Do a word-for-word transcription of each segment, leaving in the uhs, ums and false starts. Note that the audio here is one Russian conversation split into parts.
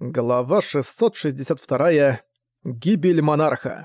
Глава шестьсот шестьдесят два. Гибель монарха.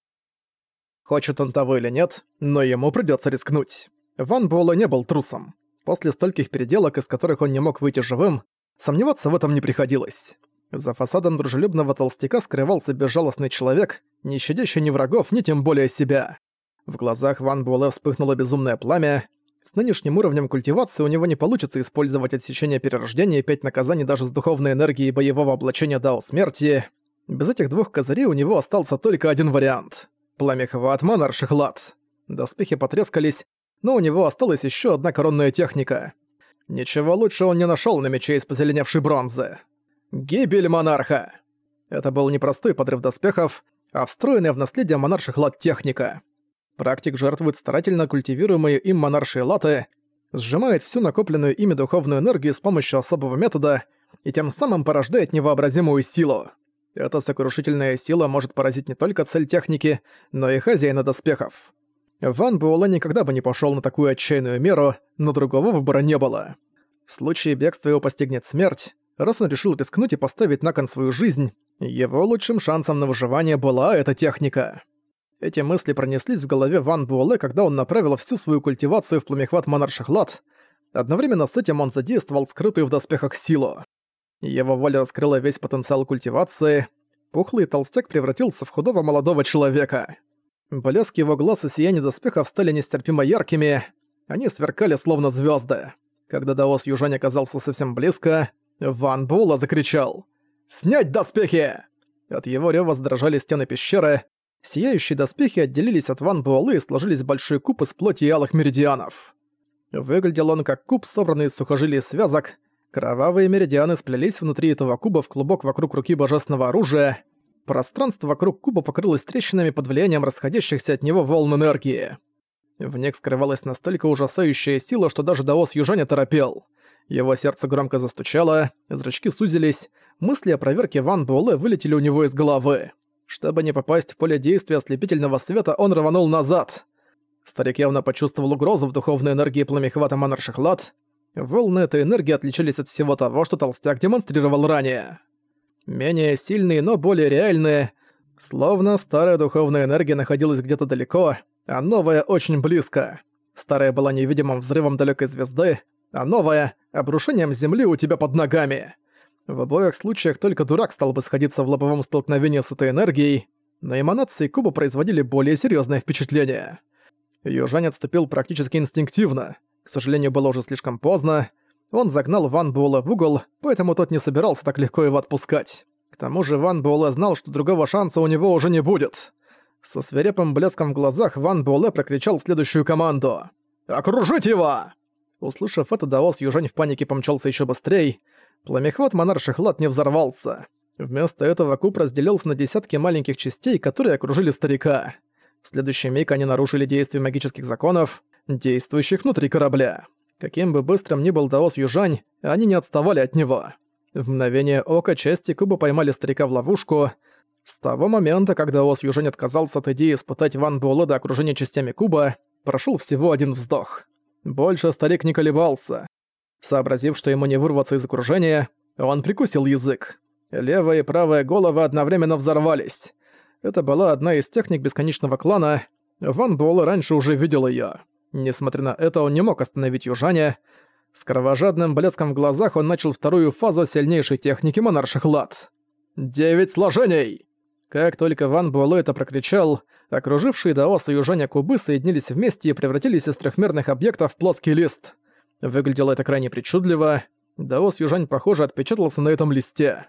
Хочет он того или нет, но ему придётся рискнуть. Ван Буэлэ не был трусом. После стольких переделок, из которых он не мог выйти живым, сомневаться в этом не приходилось. За фасадом дружелюбного толстяка скрывался безжалостный человек, не щадящий ни врагов, ни тем более себя. В глазах Ван Буэлэ вспыхнуло безумное пламя. С нынешним уровнем культивации у него не получится использовать отсечение перерождения и пять наказаний даже с духовной энергией боевого облачения Дао Смерти. Без этих двух козырей у него остался только один вариант. Пламя-хват монарших лад. Доспехи потрескались, но у него осталась еще одна коронная техника. Ничего лучше он не нашел на мече из позеленевшей бронзы. Гибель монарха. Это был не простой подрыв доспехов, а встроенная в наследие монарших лад техника. Практик жертвует старательно культивируемые им монаршие латы, сжимает всю накопленную ими духовную энергию с помощью особого метода и тем самым порождает невообразимую силу. Эта сокрушительная сила может поразить не только цель техники, но и хозяина доспехов. Ван Буэлэ никогда бы не пошёл на такую отчаянную меру, но другого выбора не было. В случае бегства его постигнет смерть. Раз он решил рискнуть и поставить на кон свою жизнь, его лучшим шансом на выживание была эта техника. Эти мысли пронеслись в голове Ван Буэлэ, когда он направил всю свою культивацию в пламя-хват монарших лад. Одновременно с этим он задействовал скрытую в доспехах силу. Его воля раскрыла весь потенциал культивации. Пухлый толстяк превратился в худого молодого человека. Блеск его глаз и сияние доспехов стали нестерпимо яркими. Они сверкали словно звезды. Когда даос Южань оказался совсем близко, Ван Буэлэ закричал: «Снять доспехи!» От его рёва задрожали стены пещеры. Сияющие доспехи отделились от Ван Буэлэ и сложились в большой куб из плоти и алых меридианов. Выглядел он как куб, собранный из сухожилий и связок. Кровавые меридианы сплелись внутри этого куба в клубок вокруг руки божественного оружия. Пространство вокруг куба покрылось трещинами под влиянием расходящихся от него волн энергии. В них скрывалась настолько ужасающая сила, что даже даос Южань оторопел. Его сердце громко застучало, зрачки сузились, мысли о проверке Ван Буэлэ вылетели у него из головы. Чтобы не попасть в поле действия ослепительного света, он рванул назад. Старик явно почувствовал угрозу в духовной энергии пламя-хвата монарших лад. Волны этой энергии отличались от всего того, что толстяк демонстрировал ранее. Менее сильные, но более реальные. Словно старая духовная энергия находилась где-то далеко, а новая очень близко. Старая была невидимым взрывом далекой звезды, а новая — обрушением земли у тебя под ногами. В обоих случаях только дурак стал бы сходиться в лобовом столкновении с этой энергией, но эманации куба производили более серьезное впечатление. Южань отступил практически инстинктивно. К сожалению, было уже слишком поздно. Он загнал Ван Буэлэ в угол, поэтому тот не собирался так легко его отпускать. К тому же Ван Буэлэ знал, что другого шанса у него уже не будет. Со свирепым блеском в глазах Ван Буэлэ прокричал следующую команду: «Окружить его!» Услышав это, даос Южань в панике помчался еще быстрее. Пламя-хват монарших лад не взорвался. Вместо этого куб разделился на десятки маленьких частей, которые окружили старика. В следующий миг они нарушили действие магических законов, действующих внутри корабля. Каким бы быстрым ни был даос Южань, они не отставали от него. В мгновение ока части куба поймали старика в ловушку. С того момента, когда даос Южань отказался от идеи испытать Ван Буэлэ до окружения частями куба, прошел всего один вздох. Больше старик не колебался. Сообразив, что ему не вырваться из окружения, он прикусил язык. Левая и правая головы одновременно взорвались. Это была одна из техник бесконечного клана. Ван Буэлэ раньше уже видел её. Несмотря на это, он не мог остановить Южаня. С кровожадным блеском в глазах он начал вторую фазу сильнейшей техники монарших лад. «Девять сложений!» Как только Ван Буэлэ это прокричал, окружившие даоса Южаня кубы соединились вместе и превратились из трёхмерных объектов в плоский лист. Выглядело это крайне причудливо. Даос Южань, похоже, отпечатался на этом листе.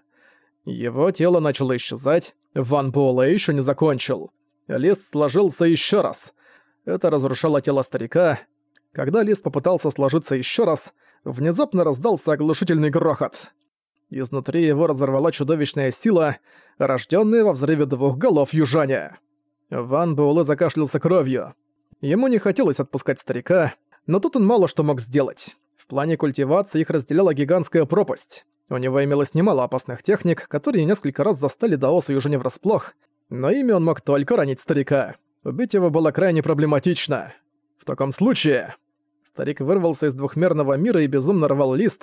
Его тело начало исчезать. Ван Буэлэ ещё не закончил. Лист сложился ещё раз. Это разрушало тело старика. Когда лист попытался сложиться ещё раз, внезапно раздался оглушительный грохот. Изнутри его разорвала чудовищная сила, рождённая во взрыве двух голов Южаня. Ван Буэлэ закашлялся кровью. Ему не хотелось отпускать старика, но тут он мало что мог сделать. В плане культивации их разделяла гигантская пропасть. У него имелось немало опасных техник, которые несколько раз застали даоса Южаня врасплох, но ими он мог только ранить старика. Убить его было крайне проблематично. В таком случае... Старик вырвался из двухмерного мира и безумно рвал лист.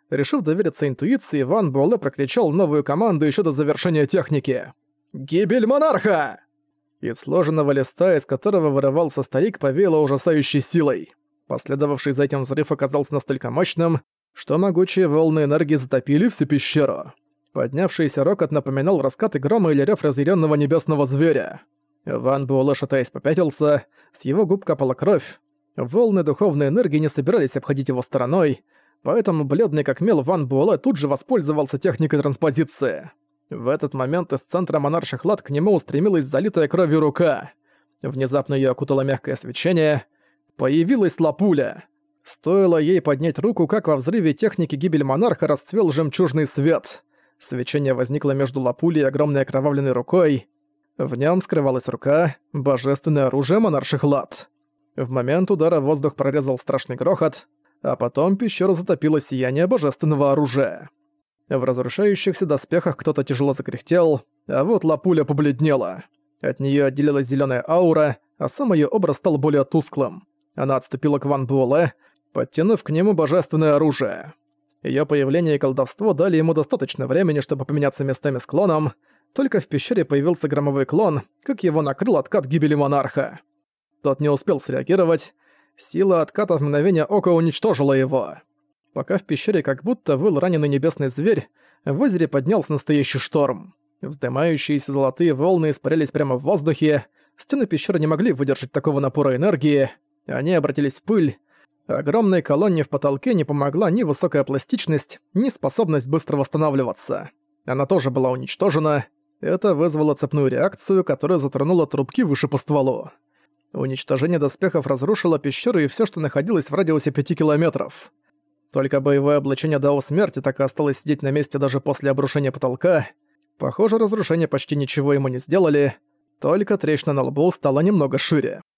Решив довериться интуиции, Ван Буэлэ прокричал новую команду еще до завершения техники. «Гибель монарха!» Из сложенного листа, из которого вырывался старик, повеяло ужасающей силой. Последовавший за этим взрыв оказался настолько мощным, что могучие волны энергии затопили всю пещеру. Поднявшийся рокот напоминал раскаты грома или рёв разъярённого небесного зверя. Ван Буэлэ, шатаясь, попятился, с его губ капала кровь. Волны духовной энергии не собирались обходить его стороной, поэтому бледный как мел Ван Буэлэ тут же воспользовался техникой транспозиции. В этот момент из центра монарших лад к нему устремилась залитая кровью рука. Внезапно её окутало мягкое свечение. Появилась Лапуля. Стоило ей поднять руку, как во взрыве техники гибель монарха расцвел жемчужный свет. Свечение возникло между Лапулей и огромной окровавленной рукой. В нем скрывалась рука, божественное оружие монарших лад. В момент удара воздух прорезал страшный грохот, а потом пещеру затопило сияние божественного оружия. В разрушающихся доспехах кто-то тяжело закряхтел, а вот Лапуля побледнела. От неё отделилась зелёная аура, а сам её образ стал более тусклым. Она отступила к Ван Буэлэ, подтянув к нему божественное оружие. Её появление и колдовство дали ему достаточно времени, чтобы поменяться местами с клоном. Только в пещере появился громовой клон, как его накрыл откат гибели монарха. Тот не успел среагировать. Сила отката в мгновение ока уничтожила его. Пока в пещере как будто выл раненый небесный зверь, в озере поднялся настоящий шторм. Вздымающиеся золотые волны испарялись прямо в воздухе. Стены пещеры не могли выдержать такого напора энергии. Они обратились в пыль. Огромной колонне в потолке не помогла ни высокая пластичность, ни способность быстро восстанавливаться. Она тоже была уничтожена. Это вызвало цепную реакцию, которая затронула трубки выше по стволу. Уничтожение доспехов разрушило пещеру и всё, что находилось в радиусе пяти километров. Только боевое облачение Дао Смерти так и осталось сидеть на месте даже после обрушения потолка. Похоже, разрушения почти ничего ему не сделали, только трещина на лбу стала немного шире.